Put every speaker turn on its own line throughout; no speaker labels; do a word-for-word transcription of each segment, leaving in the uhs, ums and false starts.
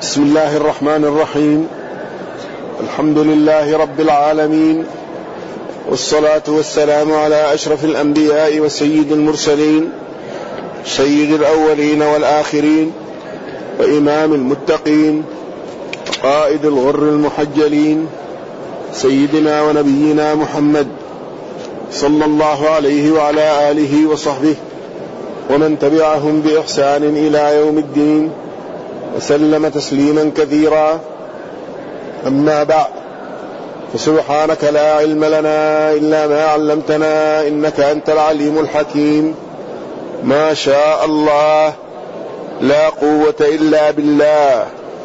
بسم الله الرحمن الرحيم. الحمد لله رب العالمين، والصلاة والسلام على أشرف الأنبياء وسيد المرسلين، سيد الأولين والآخرين، وإمام المتقين، قائد الغر المحجلين، سيدنا ونبينا محمد صلى الله عليه وعلى آله وصحبه ومن تبعهم بإحسان إلى يوم الدين، وسلم تسليما كثيرا. أما بعد، فسبحانك لا علم لنا إلا ما علمتنا إنك أنت العليم الحكيم. ما شاء الله، لا قوة إلا بالله.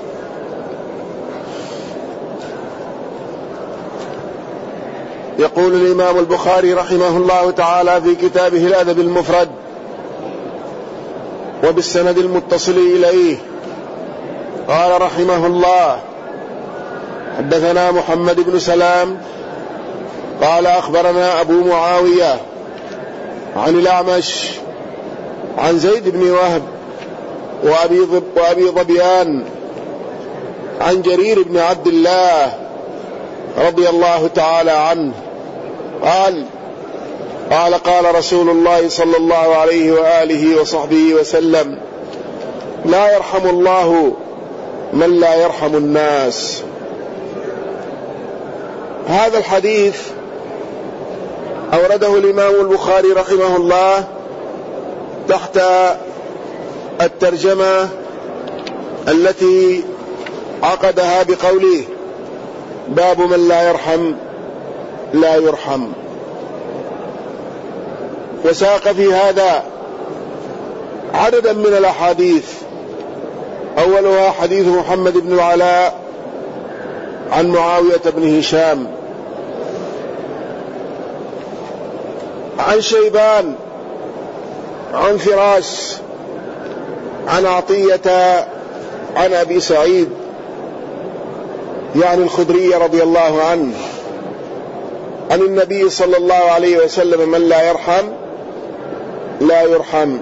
يقول الإمام البخاري رحمه الله تعالى في كتابه الأدب المفرد وبالسند المتصل إليه، قال رحمه الله: حدثنا محمد بن سلام قال أخبرنا أبو معاوية عن الأعمش عن زيد بن وهب وأبي ظبيان عن جرير بن عبد الله رضي الله تعالى عنه قال قال قال رسول الله صلى الله عليه وآله وصحبه وسلم: لا يرحم الله من لا يرحم الناس. هذا الحديث أورده الإمام البخاري رحمه الله تحت الترجمة التي عقدها بقوله: باب من لا يرحم لا يرحم. وساق في هذا عددا من الأحاديث، أولها حديث محمد بن العلاء عن معاوية بن هشام عن شيبان عن فراس عن عطية عن أبي سعيد يعني الخدري رضي الله عنه عن النبي صلى الله عليه وسلم: من لا يرحم لا يرحم.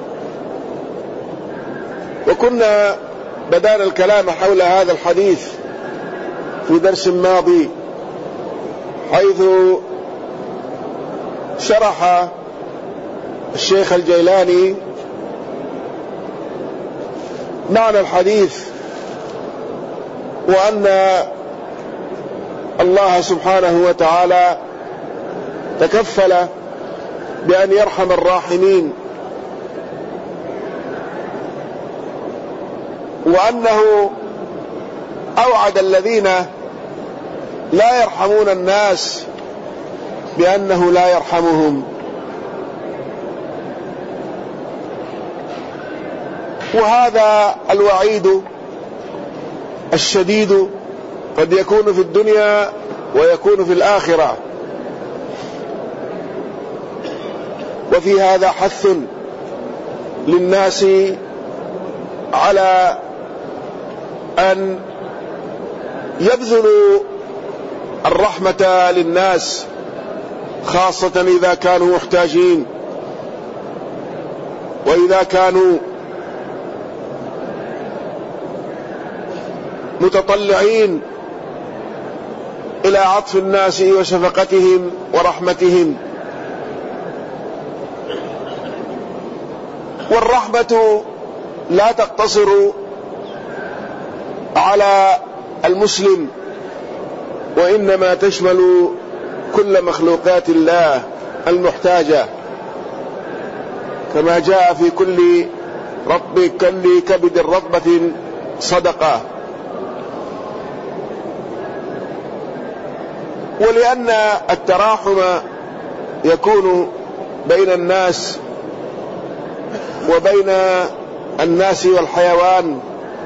وكنا بدأنا الكلام حول هذا الحديث في درس ماضي، حيث شرح الشيخ الجيلاني معنى الحديث، وأن الله سبحانه وتعالى تكفل بأن يرحم الراحمين، وأنه أوعد الذين لا يرحمون الناس بأنه لا يرحمهم. وهذا الوعيد الشديد قد يكون في الدنيا ويكون في الآخرة، وفي هذا حث للناس على أن يبذلوا الرحمة للناس، خاصة إذا كانوا محتاجين، وإذا كانوا متطلعين إلى عطف الناس وشفقتهم ورحمتهم. والرحمة لا تقتصر على المسلم، وإنما تشمل كل مخلوقات الله المحتاجة، كما جاء في كل رب كل كبد رطبة صدقة. ولأن التراحم يكون بين الناس وبين الناس والحيوان،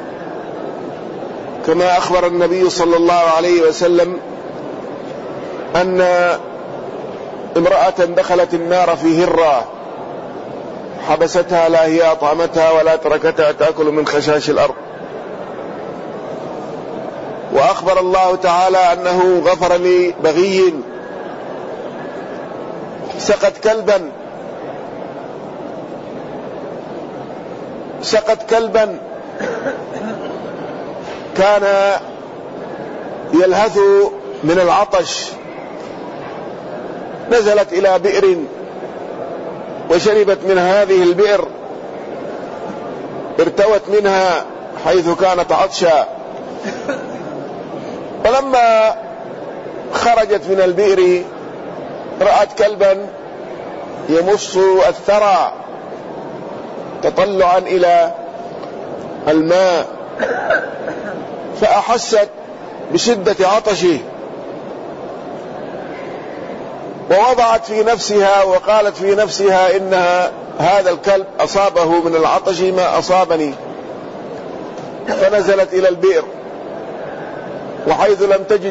كما أخبر النبي صلى الله عليه وسلم أن امرأة دخلت النار في هرة حبستها، لا هي أطعمتها ولا تركتها تأكل من خشاش الأرض. وأخبر الله تعالى أنه غفر لبغي سقت كلبا سقت كلبا كان يلهث من العطش، نزلت إلى بئر وشربت من هذه البئر، ارتوت منها حيث كانت عطشا. فلما خرجت من البئر رأت كلبا يمص الثرى تطلعا إلى الماء، فأحست بشدة عطشه، ووضعت في نفسها وقالت في نفسها إنها هذا الكلب أصابه من العطش ما أصابني. فنزلت إلى البئر، وحيث لم تجد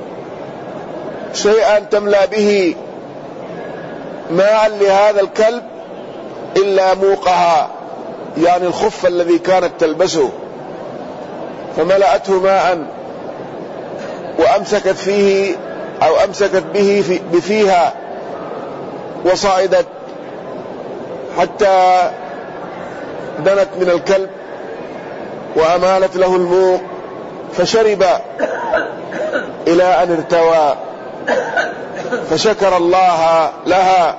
شيئا تملأ به ماء لهذا الكلب إلا موقها، يعني الخف الذي كانت تلبسه، فملأته ماء وأمسكت فيه أو أمسكت به في بفيها وصعدت حتى دنت من الكلب وأمالت له الموق فشرب إلى أن ارتوى، فشكر الله لها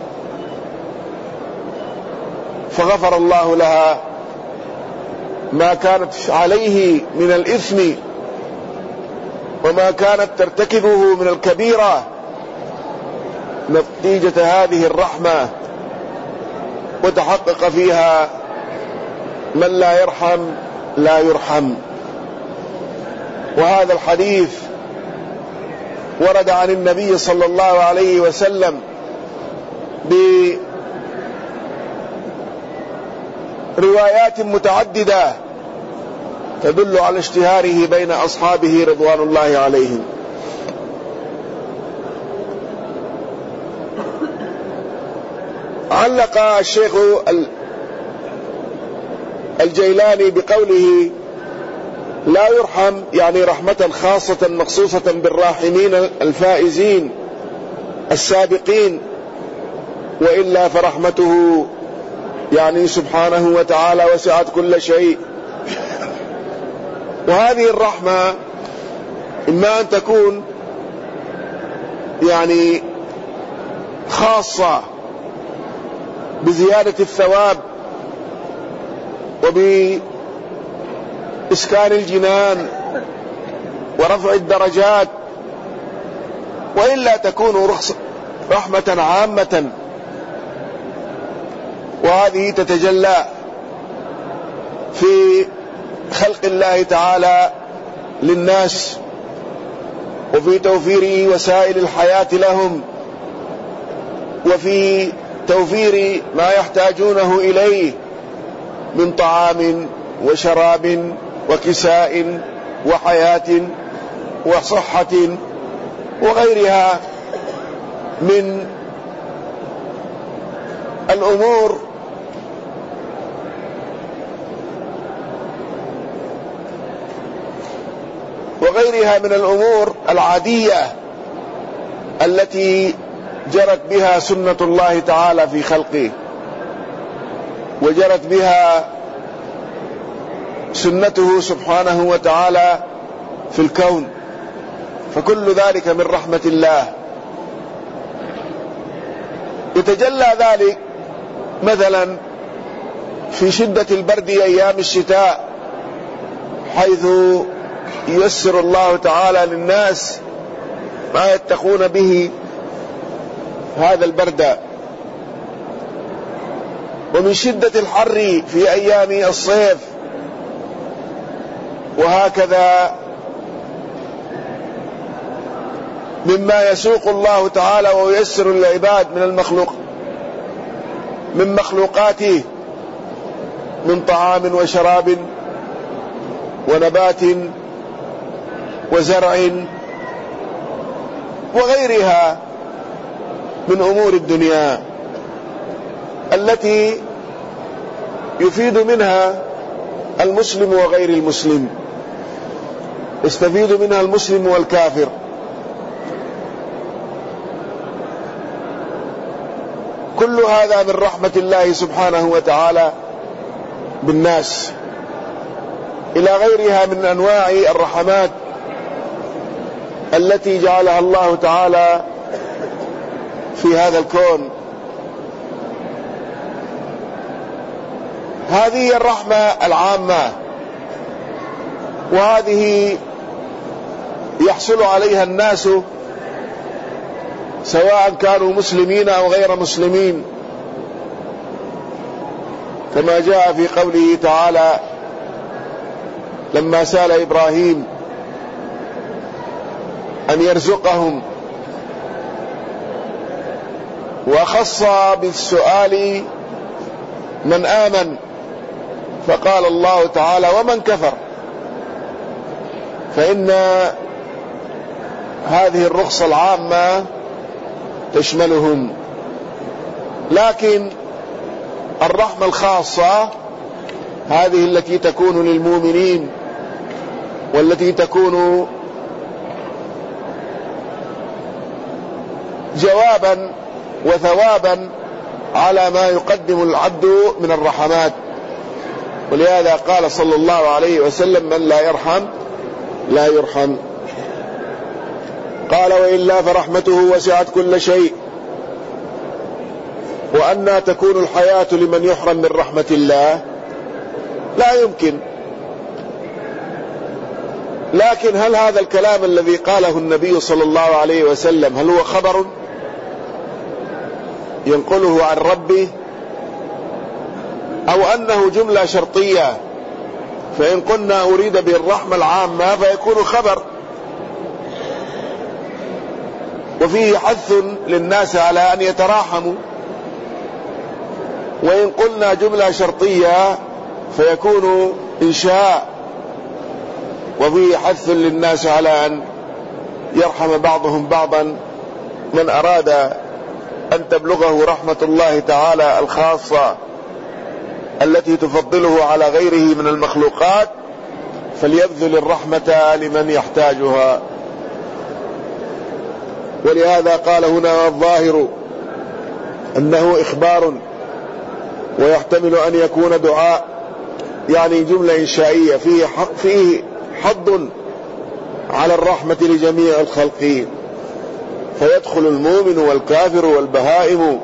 فغفر الله لها ما كانت عليه من الإثم وما كانت ترتكبه من الكبيرة نتيجة هذه الرحمة، وتحقق فيها من لا يرحم لا يرحم. وهذا الحديث ورد عن النبي صلى الله عليه وسلم بروايات متعددة تدل على اشتهاره بين أصحابه رضوان الله عليهم. علق الشيخ الجيلاني بقوله لا يرحم يعني رحمة خاصة مخصوصة بالراحمين الفائزين السابقين، وإلا فرحمته يعني سبحانه وتعالى وسعت كل شيء. وهذه الرحمة إما أن تكون يعني خاصة بزيادة الثواب وبإسكان الجنان ورفع الدرجات، وإلا تكون رحمة عامة، وهذه تتجلى في خلق الله تعالى للناس وفي توفير وسائل الحياة لهم وفي توفير ما يحتاجونه إليه من طعام وشراب وكساء وحياة وصحة وغيرها من الأمور وغيرها من الأمور العادية التي جرت بها سنة الله تعالى في خلقه وجرت بها سنته سبحانه وتعالى في الكون، فكل ذلك من رحمة الله. يتجلى ذلك مثلا في شدة البرد أيام الشتاء، حيث ييسر الله تعالى للناس ما يتقون به هذا البرد، ومن شدة الحر في أيام الصيف، وهكذا مما يسوق الله تعالى وييسر للعباد من المخلوق من مخلوقاته من طعام وشراب ونبات وزرع وغيرها من أمور الدنيا التي يفيد منها المسلم وغير المسلم، يستفيد منها المسلم والكافر. كل هذا من رحمة الله سبحانه وتعالى بالناس. إلى غيرها من أنواع الرحمات التي جعلها الله تعالى في هذا الكون. هذه الرحمة العامة، وهذه يحصل عليها الناس سواء كانوا مسلمين أو غير مسلمين، كما جاء في قوله تعالى لما سأل إبراهيم أن يرزقهم، وخص بالسؤال من آمن، فقال الله تعالى ومن كفر، فإن هذه الرخصة العامة تشملهم. لكن الرحمة الخاصة هذه التي تكون للمؤمنين، والتي تكون جوابا وثوابا على ما يقدم العبد من الرحمات. ولهذا قال صلى الله عليه وسلم من لا يرحم لا يرحم. قال وإلا فرحمته وسعت كل شيء، وأنى تكون الحياة لمن يحرم من رحمة الله؟ لا يمكن. لكن هل هذا الكلام الذي قاله النبي صلى الله عليه وسلم هل هو خبر ينقله عن ربه، أو أنه جملة شرطية؟ فإن قلنا أريد بالرحمة العامة فيكون خبر، وفيه حث للناس على أن يتراحموا. وإن قلنا جملة شرطية فيكون إنشاء، وفيه حث للناس على أن يرحم بعضهم بعضا من أراد أن تبلغه رحمة الله تعالى الخاصة التي تفضله على غيره من المخلوقات، فليبذل الرحمة لمن يحتاجها. ولهذا قال هنا الظاهر أنه إخبار، ويحتمل أن يكون دعاء، يعني جملة إنشائية فيه فيه حض على الرحمة لجميع الخلقين، فيدخل المؤمن والكافر والبهائم،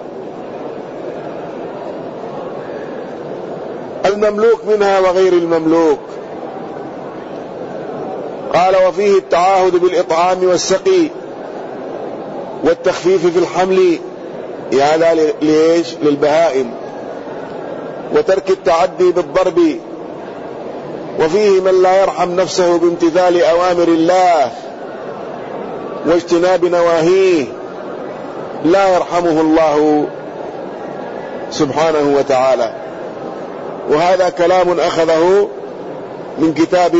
المملوك منها وغير المملوك. قال وفيه التعاهد بالإطعام والسقي والتخفيف في الحمل، يعني ليش؟ للبهائم، وترك التعدي بالضرب. وفيه من لا يرحم نفسه بامتثال أوامر الله واجتناب نواهيه لا يرحمه الله سبحانه وتعالى. وهذا كلام أخذه من كتاب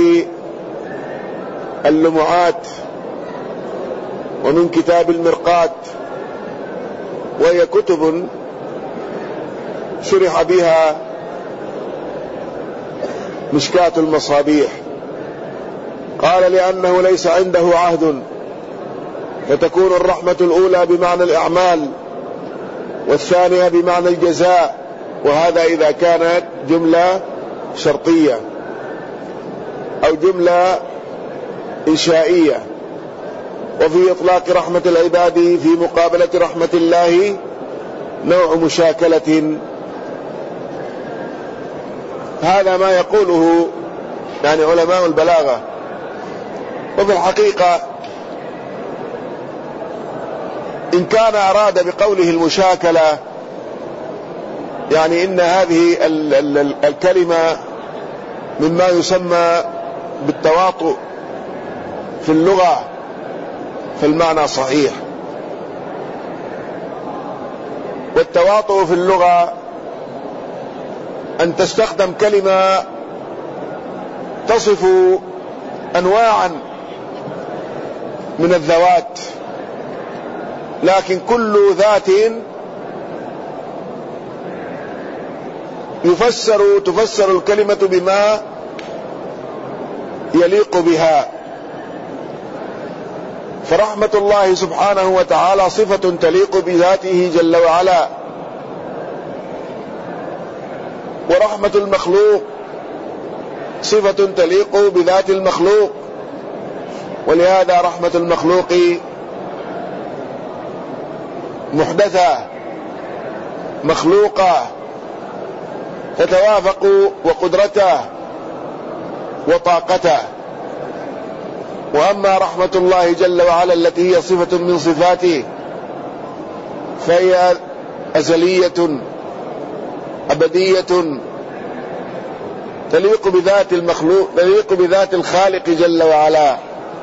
اللمعات ومن كتاب المرقات، وهي كتب شرح بها مشكاة المصابيح. قال لأنه ليس عنده عهد، فتكون الرحمة الأولى بمعنى الإعمال، والثانية بمعنى الجزاء، وهذا إذا كانت جملة شرطية أو جملة إنشائية. وفي إطلاق رحمة العباد في مقابلة رحمة الله نوع مشاكلة. هذا ما يقوله يعني علماء البلاغة. وفي الحقيقة إن كان أراد بقوله المشاكلة يعني إن هذه ال ال ال الكلمة مما يسمى بالتواطؤ في اللغة، فالمعنى صحيح. والتواطؤ في اللغة أن تستخدم كلمة تصف أنواعا من الذوات، لكن كل ذات يفسر تفسر الكلمة بما يليق بها. فرحمة الله سبحانه وتعالى صفة تليق بذاته جل وعلا، ورحمة المخلوق صفة تليق بذات المخلوق، ولهذا رحمة المخلوق محدثة مخلوقة تتوافق وقدرته وطاقته. وأما رحمة الله جل وعلا التي هي صفة من صفاته فهي أزلية أبدية تليق بذات المخلوق، تليق بذات الخالق جل وعلا.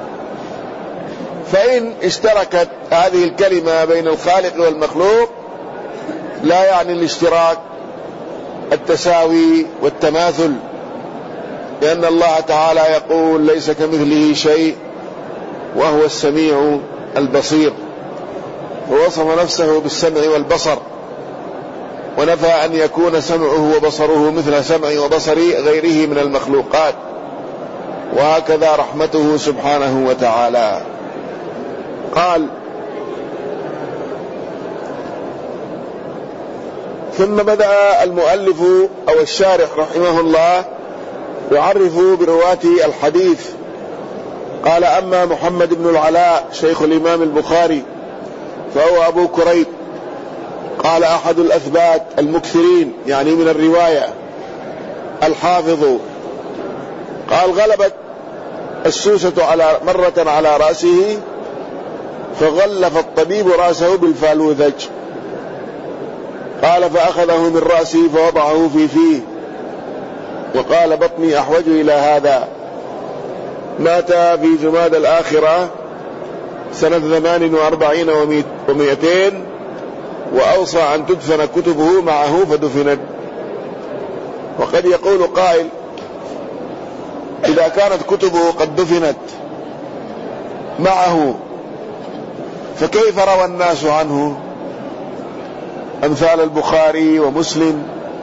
فإن اشتركت هذه الكلمة بين الخالق والمخلوق لا يعني الاشتراك التساوي والتماثل، لأن الله تعالى يقول ليس كمثله شيء وهو السميع البصير، ووصف نفسه بالسمع والبصر، ونفى أن يكون سمعه وبصره مثل سمع وبصر غيره من المخلوقات. وهكذا رحمته سبحانه وتعالى. قال: ثم بدأ المؤلف أو الشارح رحمه الله يعرف برواة الحديث. قال: أما محمد بن العلاء شيخ الإمام البخاري فهو أبو كريب، قال أحد الأثبات المكثرين يعني من الرواية، الحافظ. قال: غلبت السوسة على مرة على رأسه فغلف الطبيب رأسه بالفالوذج. قال: فأخذه من رأسه فوضعه في فيه وقال: بطني أحوج إلى هذا. مات في جماد الآخرة سنة ثمان وأربعين ومئتين، وأوصى أن تدفن كتبه معه فدفنت. وقد يقول قائل: إذا كانت كتبه قد دفنت معه فكيف روى الناس عنه أمثال البخاري ومسلم،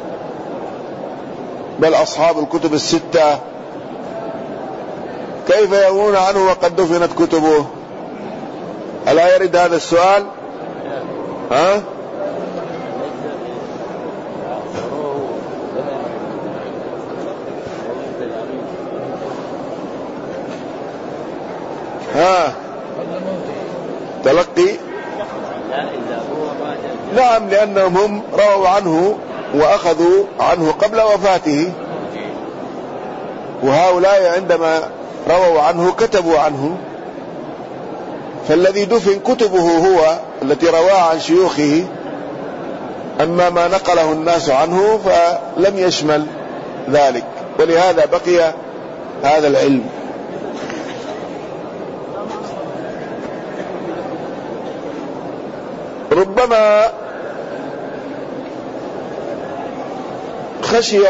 بل أصحاب الكتب الستة، كيف يروون عنه وقد دفنت كتبه؟ ألا يرد هذا السؤال؟ ها؟ ها تلقي؟ نعم، لأنهم هم رووا عنه وأخذوا عنه قبل وفاته، وهؤلاء عندما رووا عنه كتبوا عنه، فالذي دفن كتبه هو التي رواها عن شيوخه، أما ما نقله الناس عنه فلم يشمل ذلك، ولهذا بقي هذا العلم. ربما خشي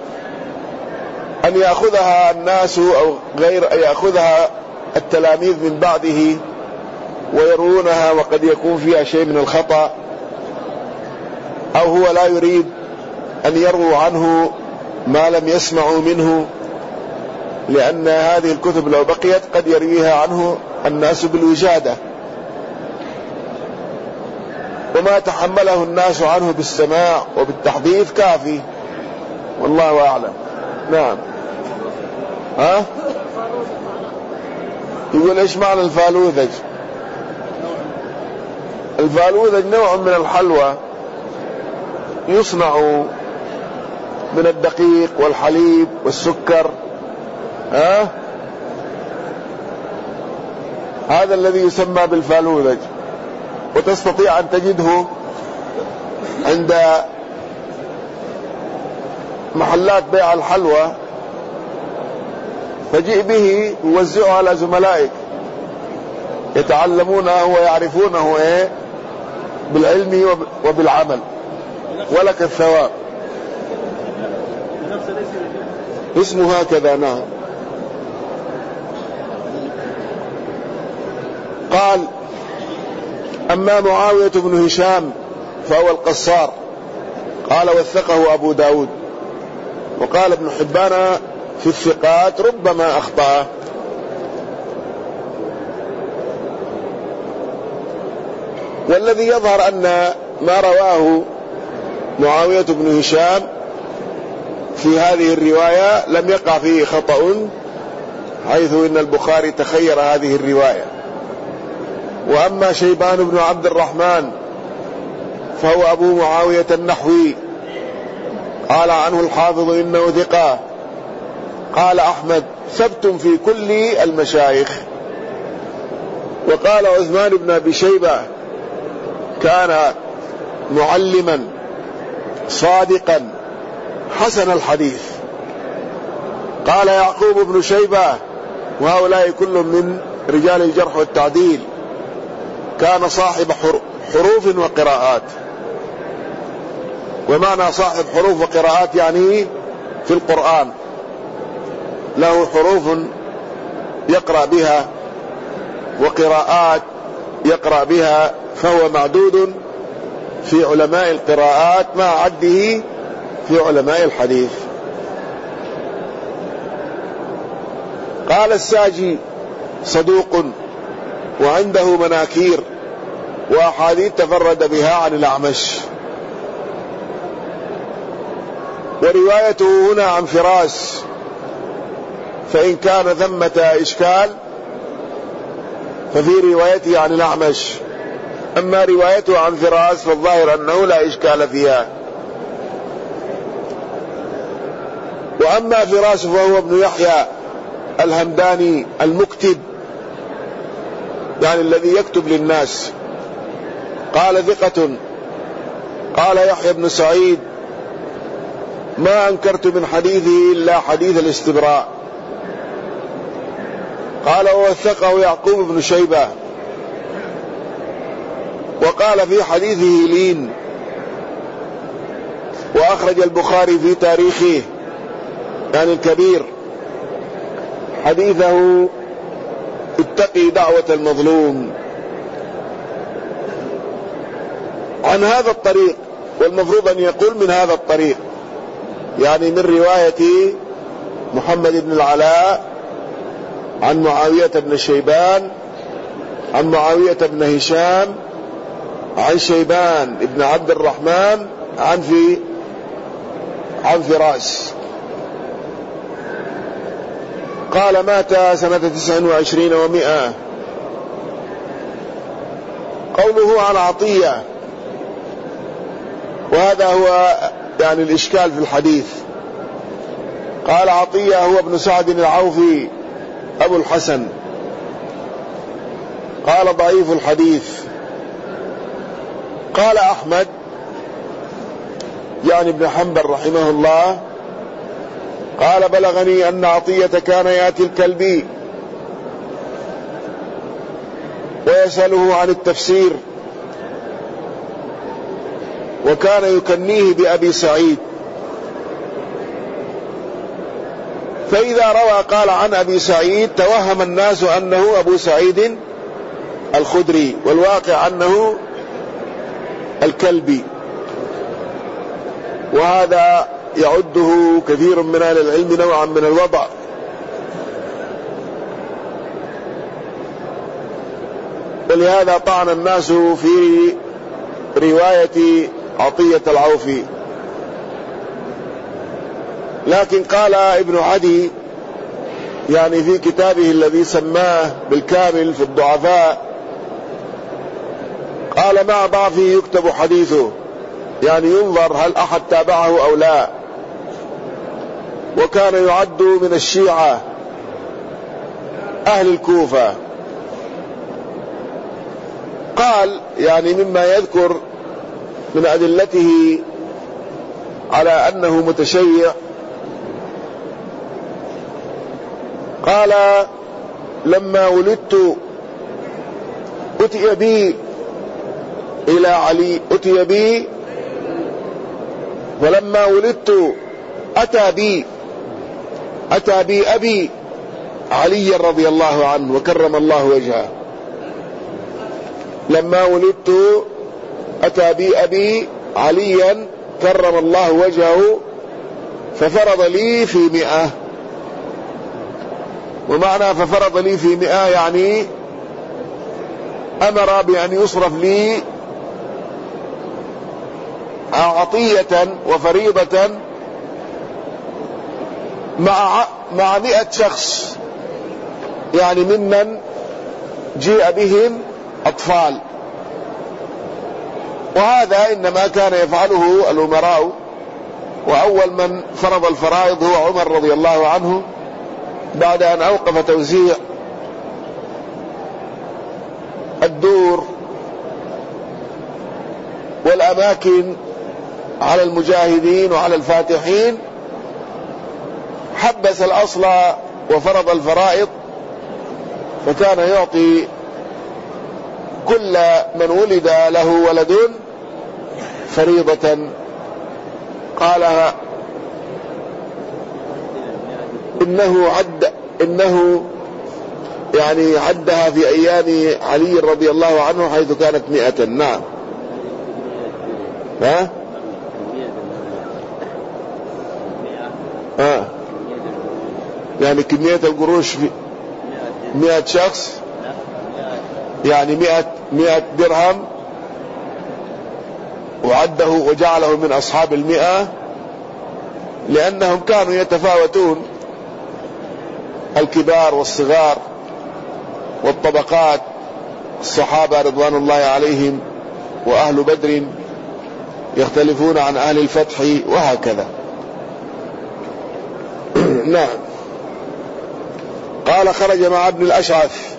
أن يأخذها الناس أو غير يأخذها التلاميذ من بعده ويروونها وقد يكون فيها شيء من الخطأ، أو هو لا يريد أن يرووا عنه ما لم يسمعوا منه، لأن هذه الكتب لو بقيت قد يرويها عنه الناس بالوجادة، وما تحمله الناس عنه بالسماع وبالتحديث كافي، والله أعلم. نعم. ها؟ يقول إيش معنى الفالوذج؟ الفالوذج نوع من الحلوى يصنع من الدقيق والحليب والسكر. ها؟ هذا الذي يسمى بالفالوذج، وتستطيع أن تجده عند محلات بيع الحلوى، فجئ به ووزعه على زملائك يتعلمونه ويعرفونه ايه بالعلم وبالعمل، ولك الثواب. اسمه هكذا. نعم. قال: أما معاوية بن هشام فهو القصار. قال: وثقه أبو داود. وقال ابن حبان في الثقات ربما أخطأ. والذي يظهر أن ما رواه معاوية بن هشام في هذه الرواية لم يقع فيه خطأ، حيث إن البخاري تخير هذه الرواية. وأما شيبان بن عبد الرحمن فهو أبو معاوية النحوي، قال عنه الحافظ إنه ثقة. قال أحمد ثبت في كل المشايخ. وقال عثمان بن أبي شيبة كان معلما صادقا حسن الحديث. قال يعقوب بن شيبة، وهؤلاء كل من رجال الجرح والتعديل، كان صاحب حروف وقراءات. ومعنى صاحب حروف وقراءات يعني في القرآن له حروف يقرأ بها وقراءات يقرأ بها، فهو معدود في علماء القراءات مع عده في علماء الحديث. قال الساجي صدوق وعنده مناكير وأحاديث تفرد بها عن الأعمش. وروايته هنا عن فراس، فإن كان ثمة إشكال ففي روايته عن الأعمش، أما روايته عن فراس فالظاهر أنه لا إشكال فيها. وأما فراس فهو ابن يحيى الهمداني المكتب، يعني الذي يكتب للناس. قال ثقة. قال يحيى بن سعيد ما أنكرت من حديثه إلا حديث الاستبراء. قال ووثقه يعقوب بن شيبة، وقال في حديثه لين. وأخرج البخاري في تاريخه يعني الكبير حديثه اتقي دعوة المظلوم عن هذا الطريق، والمفروض أن يقول من هذا الطريق، يعني من رواية محمد بن العلاء عن معاوية بن شيبان عن معاوية بن هشام عن شيبان بن عبد الرحمن عن في عن فراس. قال مات سنة تسع وعشرين ومئة. قوله عن عطية، وهذا هو يعني الإشكال في الحديث. قال عطية هو ابن سعد العوفي أبو الحسن. قال ضعيف الحديث. قال أحمد يعني ابن حنبل رحمه الله، قال بلغني أن عطية كان يأتي الكلبي ويسأله عن التفسير، وكان يكنيه بأبي سعيد، فإذا روى قال عن أبي سعيد توهم الناس أنه أبو سعيد الخدري، والواقع أنه الكلبي. وهذا يعده كثير من أهل العلم نوعا من الوضع، ولهذا طعن الناس في رواية عطية العوفي. لكن قال ابن عدي يعني في كتابه الذي سماه بالكامل في الضعفاء، قال مع ضعفه يكتب حديثه، يعني ينظر هل أحد تابعه أو لا. وكان يعد من الشيعة أهل الكوفة. قال يعني مما يذكر من أدلته على أنه متشيع، قال لما ولدت أتي بي إلى علي أتي بي ولما ولدت أتى بي أتى بي أبي علي رضي الله عنه وكرم الله وجهه. لما ولدت أتى بي أبي عليا كرم الله وجهه ففرض لي في مئة. ومعنى ففرض لي في مئة يعني أمر بأن يصرف لي عطية وفريضة مع مع مئة شخص، يعني ممن جيء بهم أطفال. وهذا إنما كان يفعله الأمراء، وأول من فرض الفرائض هو عمر رضي الله عنه بعد أن أوقف توزيع الدور والأماكن على المجاهدين وعلى الفاتحين، حبس الأصل وفرض الفرائض، فكان يعطي كل من ولد له ولد فريضة قالها إنه عد إنه يعني عدها في أيام علي رضي الله عنه حيث كانت مئة. نعم. ها؟ ها؟ يعني كمية القروش في مئة شخص، يعني مئة مئة درهم، وعده وجعله من أصحاب المئة، لأنهم كانوا يتفاوتون الكبار والصغار والطبقات، الصحابة رضوان الله عليهم وأهل بدر يختلفون عن أهل الفتح وهكذا. نعم. قال خرج مع ابن الأشعث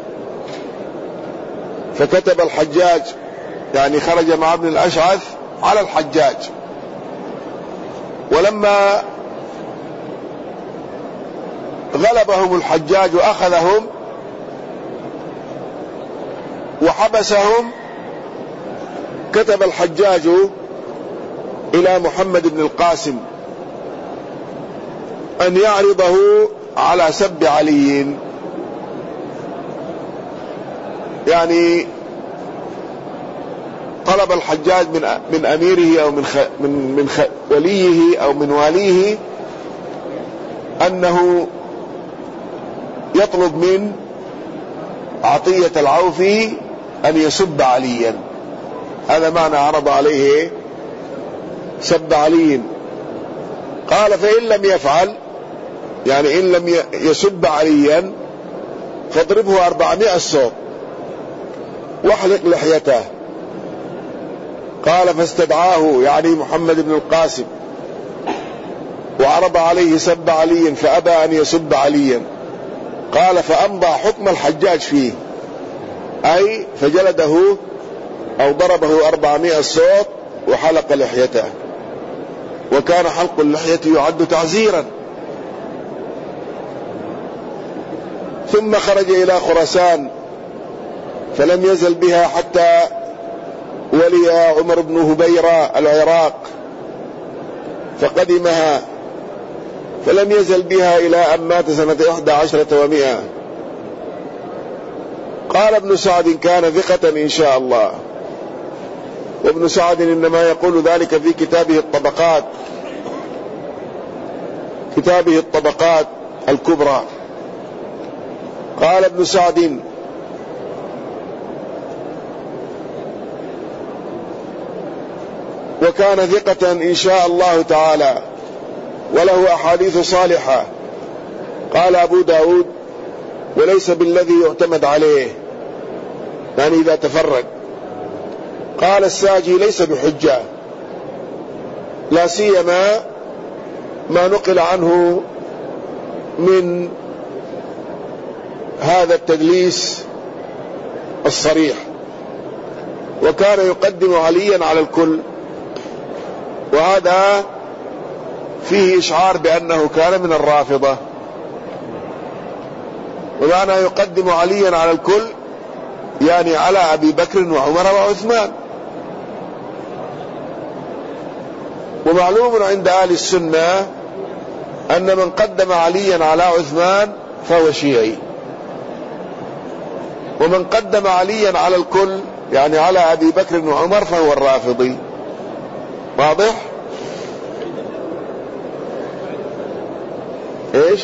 فكتب الحجاج، يعني خرج مع ابن الأشعث على الحجاج، ولما غلبهم الحجاج وأخذهم وحبسهم كتب الحجاج إلى محمد بن القاسم أن يعرضه على سب علي، يعني طلب الحجاج من من أميره أو من خ من من خ وليه أو من واليه أنه يطلب من عطية العوفي أن يسب عليا. هذا معنى عرض عليه سب علي. قال فإن لم يفعل، يعني إن لم يسب عليا فاضربه أربعمائة صوت واحلق لحيته. قال فاستدعاه، يعني محمد بن القاسم، وعرض عليه سب علي فأبى أن يسب عليا. قال فأمضى حكم الحجاج فيه، أي فجلده أو ضربه أربعمائة صوت وحلق لحيته، وكان حلق اللحية يعد تعزيرا. ثم خرج إلى خراسان فلم يزل بها حتى ولي عمر بن هبيرة العراق فقدمها، فلم يزل بها إلى أن مات سنة إحدى عشرة ومئة. قال ابن سعد كان ثقة إن شاء الله، وابن سعد إنما يقول ذلك في كتابه الطبقات، كتابه الطبقات الكبرى. قال ابن سعد وكان ثقة إن شاء الله تعالى وله أحاديث صالحة. قال أبو داود وليس بالذي يعتمد عليه، يعني إذا تفرد. قال الساجي ليس بحجة، لا سيما ما نقل عنه من هذا التدليس الصريح. وكان يقدم عليا على الكل، وهذا فيه إشعار بأنه كان من الرافضة. ومعنى يقدم عليا على الكل يعني على أبي بكر وعمر وعثمان. ومعلوم عند أهل السنة أن من قدم عليا على عثمان فهو شيعي، ومن قدم عليا على الكل يعني على أبي بكر وعمر فهو الرافضي. واضح؟ ايش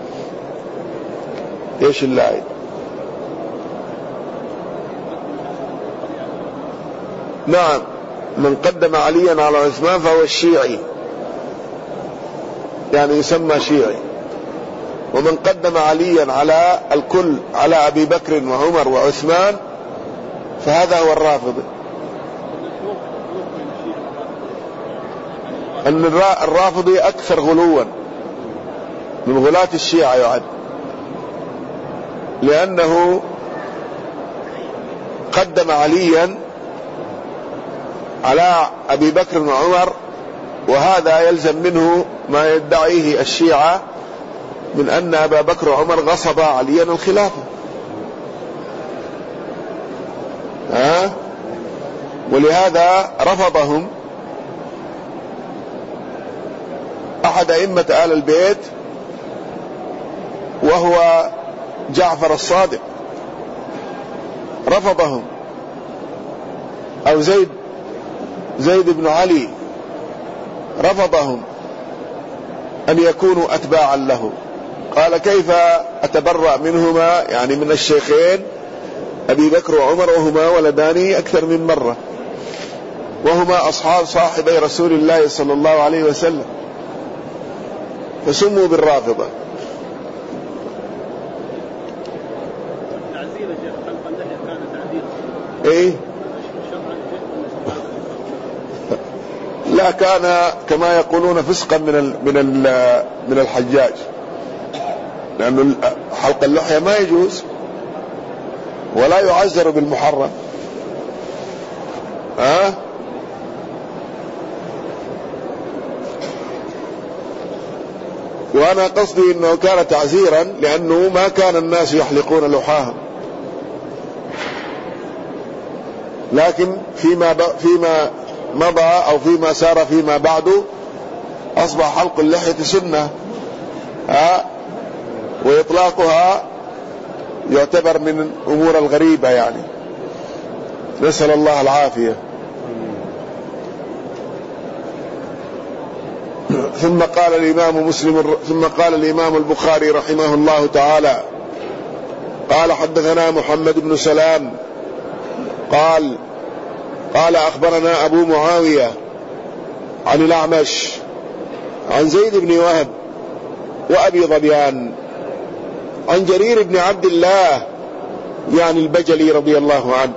ايش اللاعب؟ نعم، من قدم عليا على عثمان فهو الشيعي، يعني يسمى شيعي. ومن قدم عليا على الكل على أبي بكر وعمر وعثمان فهذا هو الرافضي. أن الرافضي أكثر غلوا من غلاة الشيعة يعد، لأنه قدم عليا على أبي بكر وعمر، وهذا يلزم منه ما يدعيه الشيعة من أن أبا بكر وعمر غصب عليا الخلافة. ها؟ ولهذا رفضهم أحد أئمة آل البيت وهو جعفر الصادق، رفضهم، أو زيد زيد بن علي رفضهم أن يكونوا أتباعا له. قال كيف أتبرأ منهما، يعني من الشيخين أبي بكر وعمر وهما ولدان أكثر من مرة، وهما أصحاب صاحبي رسول الله صلى الله عليه وسلم، فسموا بالرافضة. ايه لا، كان كما يقولون فسقا من ال من ال من الحجاج، لأنه حلق اللحية ما يجوز ولا يعزر بالمحرم. ها أه؟ وأنا قصدي أنه كان تعزيرا، لأنه ما كان الناس يحلقون لحاهم، لكن فيما فيما مضى أو فيما سار فيما بعد أصبح حلق اللحية سنة، ها، وإطلاقها يعتبر من الأمور الغريبة، يعني نسأل الله العافية. ثم قال الإمام مسلم ثم قال الإمام البخاري رحمه الله تعالى قال حدثنا محمد بن سلام قال قال أخبرنا أبو معاوية عن الأعمش عن زيد بن وهب وأبي ظبيان عن جرير بن عبد الله يعني البجلي رضي الله عنه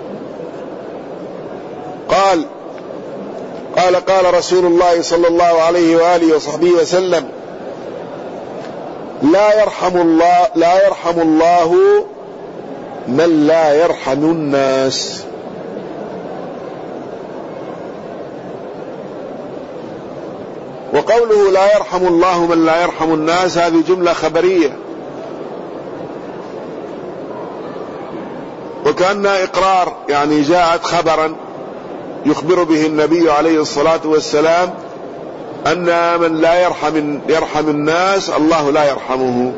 قال قال قال رسول الله صلى الله عليه وآله وصحبه وسلم لا يرحم الله لا يرحم الله من لا يرحم الناس. وقوله لا يرحم الله من لا يرحم الناس هذه جملة خبرية، وكأنها إقرار، يعني جاءت خبرا يخبر به النبي عليه الصلاة والسلام أن من لا يرحم يرحم الناس الله لا يرحمه.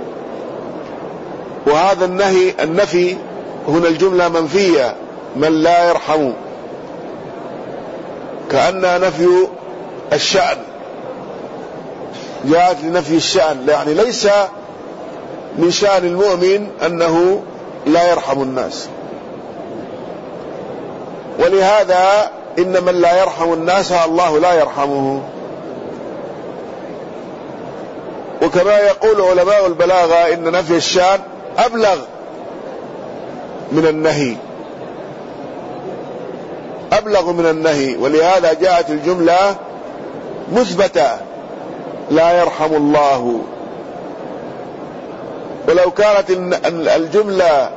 وهذا النهي النفي هنا الجملة منفية، من لا يرحم، كأنها نفي الشأن، جاءت لنفي الشأن، يعني ليس من شأن المؤمن أنه لا يرحم الناس. ولهذا إن من لا يرحم الناس الله لا يرحمه. وكما يقول علماء البلاغة إن نفي الشأن أبلغ من النهي، أبلغ من النهي، ولهذا جاءت الجملة مثبتة لا يرحم الله. ولو كانت الجملة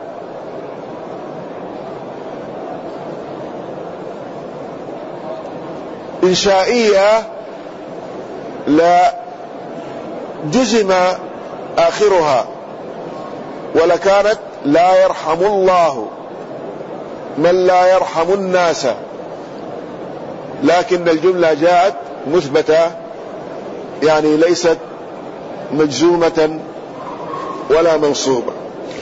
إنشائية لا جزم آخرها ولكانت لا يرحم الله من لا يرحم الناس، لكن الجملة جاءت مثبتة، يعني ليست مجزومة ولا منصوبة.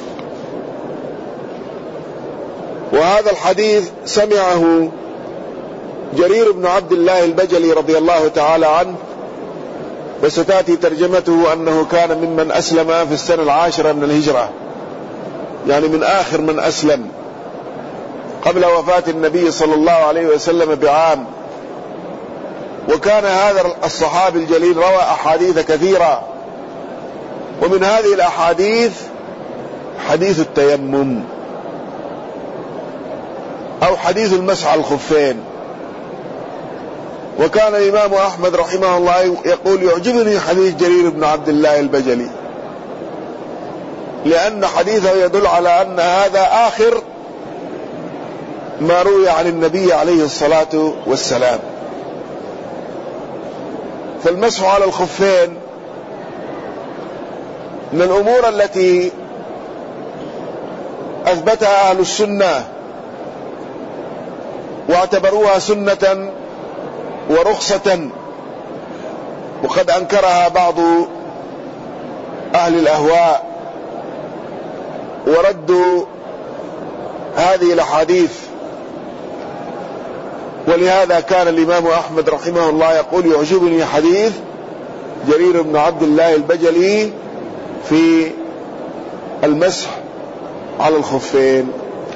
وهذا الحديث سمعه جرير بن عبد الله البجلي رضي الله تعالى عنه، وستأتي ترجمته أنه كان ممن أسلم في السنة العاشرة من الهجرة، يعني من آخر من أسلم قبل وفاة النبي صلى الله عليه وسلم بعام. وكان هذا الصحابي الجليل روى أحاديث كثيرة ومن هذه الأحاديث حديث التيمم أو حديث المسح على الخفين. وكان الإمام أحمد رحمه الله يقول يعجبني حديث جرير بن عبد الله البجلي، لأن حديثه يدل على أن هذا آخر ما روي عن النبي عليه الصلاة والسلام. فالمسح على الخفين من الأمور التي أثبتها أهل السنة واعتبروها سنة ورخصة، وقد أنكرها بعض أهل الأهواء وردوا هذه الأحاديث. ولهذا كان الإمام أحمد رحمه الله يقول يعجبني حديث جرير بن عبد الله البجلي في المسح على الخفين.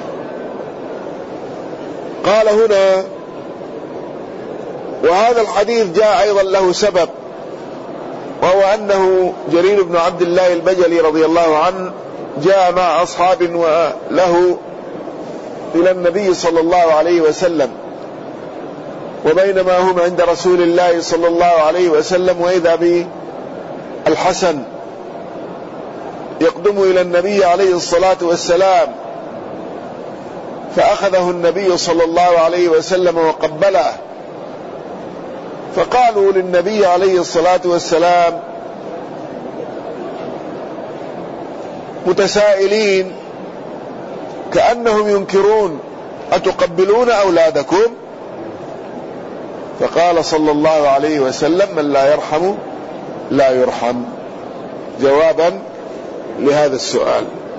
قال هنا: وهذا الحديث جاء أيضا له سبب، وهو أنه جرير بن عبد الله البجلي رضي الله عنه جاء مع أصحاب وله إلى النبي صلى الله عليه وسلم، وبينما هم عند رسول الله صلى الله عليه وسلم وإذا بالحسن يقدم إلى النبي عليه الصلاة والسلام، فأخذه النبي صلى الله عليه وسلم وقبله، فقالوا للنبي عليه الصلاة والسلام متسائلين كأنهم ينكرون: أتقبلون أولادكم؟ فقال صلى الله عليه وسلم: من لا يرحم لا يرحم، جوابا لهذا السؤال.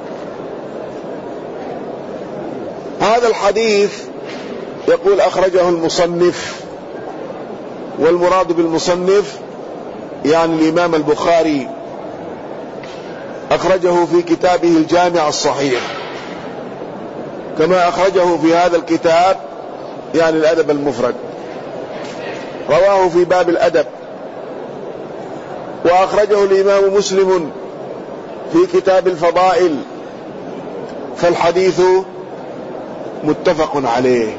هذا الحديث يقول أخرجه المصنف، والمراد بالمصنف يعني الإمام البخاري، أخرجه في كتابه الجامع الصحيح، كما أخرجه في هذا الكتاب يعني الأدب المفرد، رواه في باب الأدب، وأخرجه الإمام مسلم في كتاب الفضائل، فالحديث متفق عليه،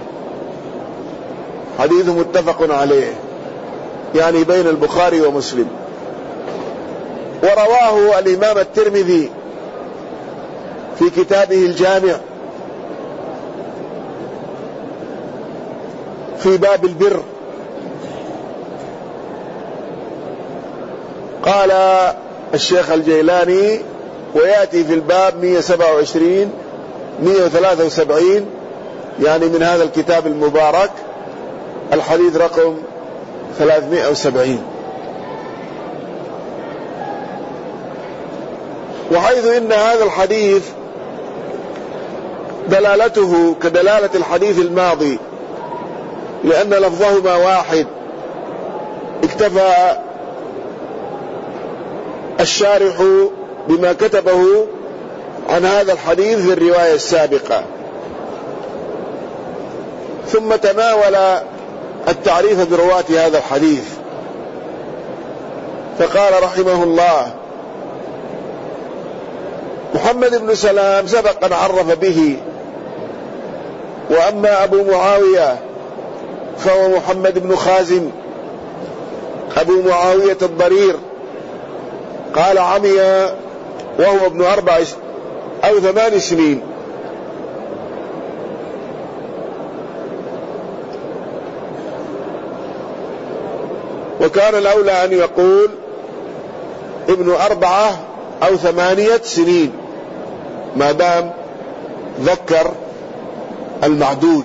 حديث متفق عليه يعني بين البخاري ومسلم. ورواه الإمام الترمذي في كتابه الجامع في باب البر، قال الشيخ الجيلاني: ويأتي في الباب مئة وسبعة وعشرين مئة وثلاثة وسبعين يعني من هذا الكتاب المبارك الحديث رقم ثلاثمائة وسبعين. وحيث إن هذا الحديث دلالته كدلالة الحديث الماضي لأن لفظهما واحد، اكتفى الشارح بما كتبه عن هذا الحديث في الرواية السابقة، ثم تناول التعريف برواة هذا الحديث، فقال رحمه الله: محمد بن سلام سبق أن عرف به، وأما أبو معاوية فهو محمد بن خازم أبو معاوية الضرير، قال عمي وهو ابن أربع أو ثمان سنين، وكان الأولى أن يقول ابن أربعة أو ثمانية سنين ما دام ذكر المعدود.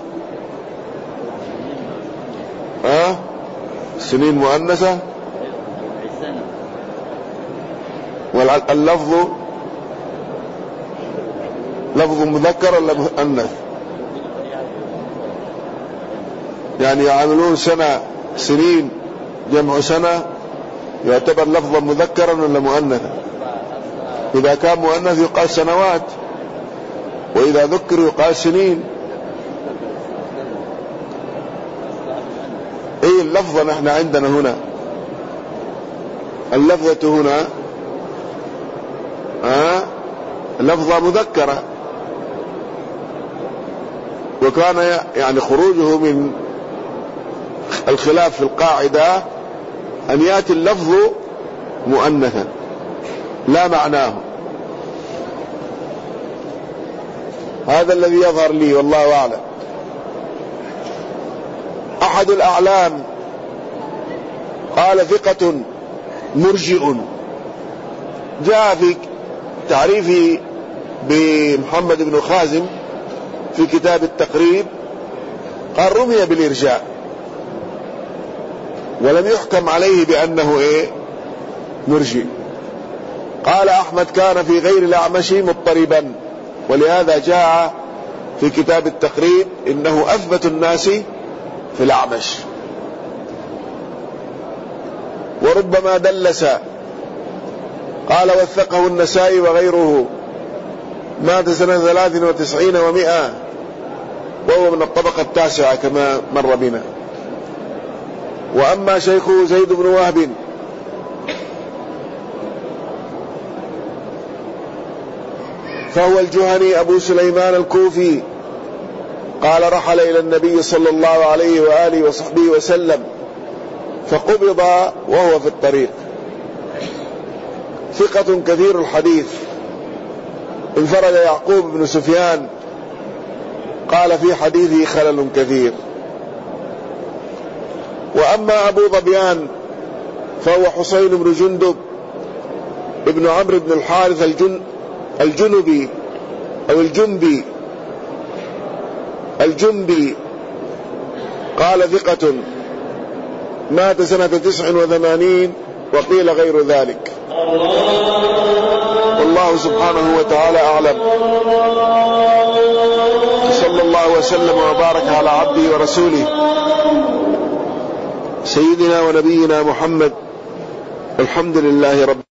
ها سنين مؤنثة، واللفظ لفظ مذكر ولا مؤنث؟ يعني يعاملون سنة سنين جمع سنة يعتبر لفظا مذكرا ولا مؤنثا؟ إذا كان مؤنث يقال سنوات، وإذا ذكر يقال سنين. ايه اللفظة نحن عندنا هنا، اللفظة هنا لفظة مذكرة، وكان يعني خروجه من الخلاف في القاعدة أن يأتي اللفظ مؤنثا لا معناه. هذا الذي يظهر لي والله أعلم. أحد الأعلام قال ثقة مرجئ. جاء في تعريفه بمحمد بن خازم في كتاب التقريب قال رمي بالإرجاء ولم يحكم عليه بأنه إيه مرجئ. قال أحمد كان في غير الأعمش مضطربا، ولهذا جاء في كتاب التقريب إنه أثبت الناس في الأعمش. وربما دلس. قال وثقه النسائي وغيره، مات سنة ثلاث وتسعين ومئة، وهو من الطبقة التاسعة كما مر بنا. وأما شيخه زيد بن وهب فهو الجهني أبو سليمان الكوفي، قال رحل إلى النبي صلى الله عليه وآله وصحبه وسلم فقبض وهو في الطريق. ثقة كثير الحديث. انفرد يعقوب بن سفيان قال في حديثه خلل كثير. وأما أبو ظبيان فهو حسين بن جندب ابن عمرو بن الحارث الجن الجنبي أو الجنبي الجنبي قال ثقة، مات سنة تسع وثمانين وقيل غير ذلك. والله سبحانه وتعالى أعلم. صلى الله وسلم وبارك على عبده ورسوله سيدنا ونبينا محمد. الحمد لله رب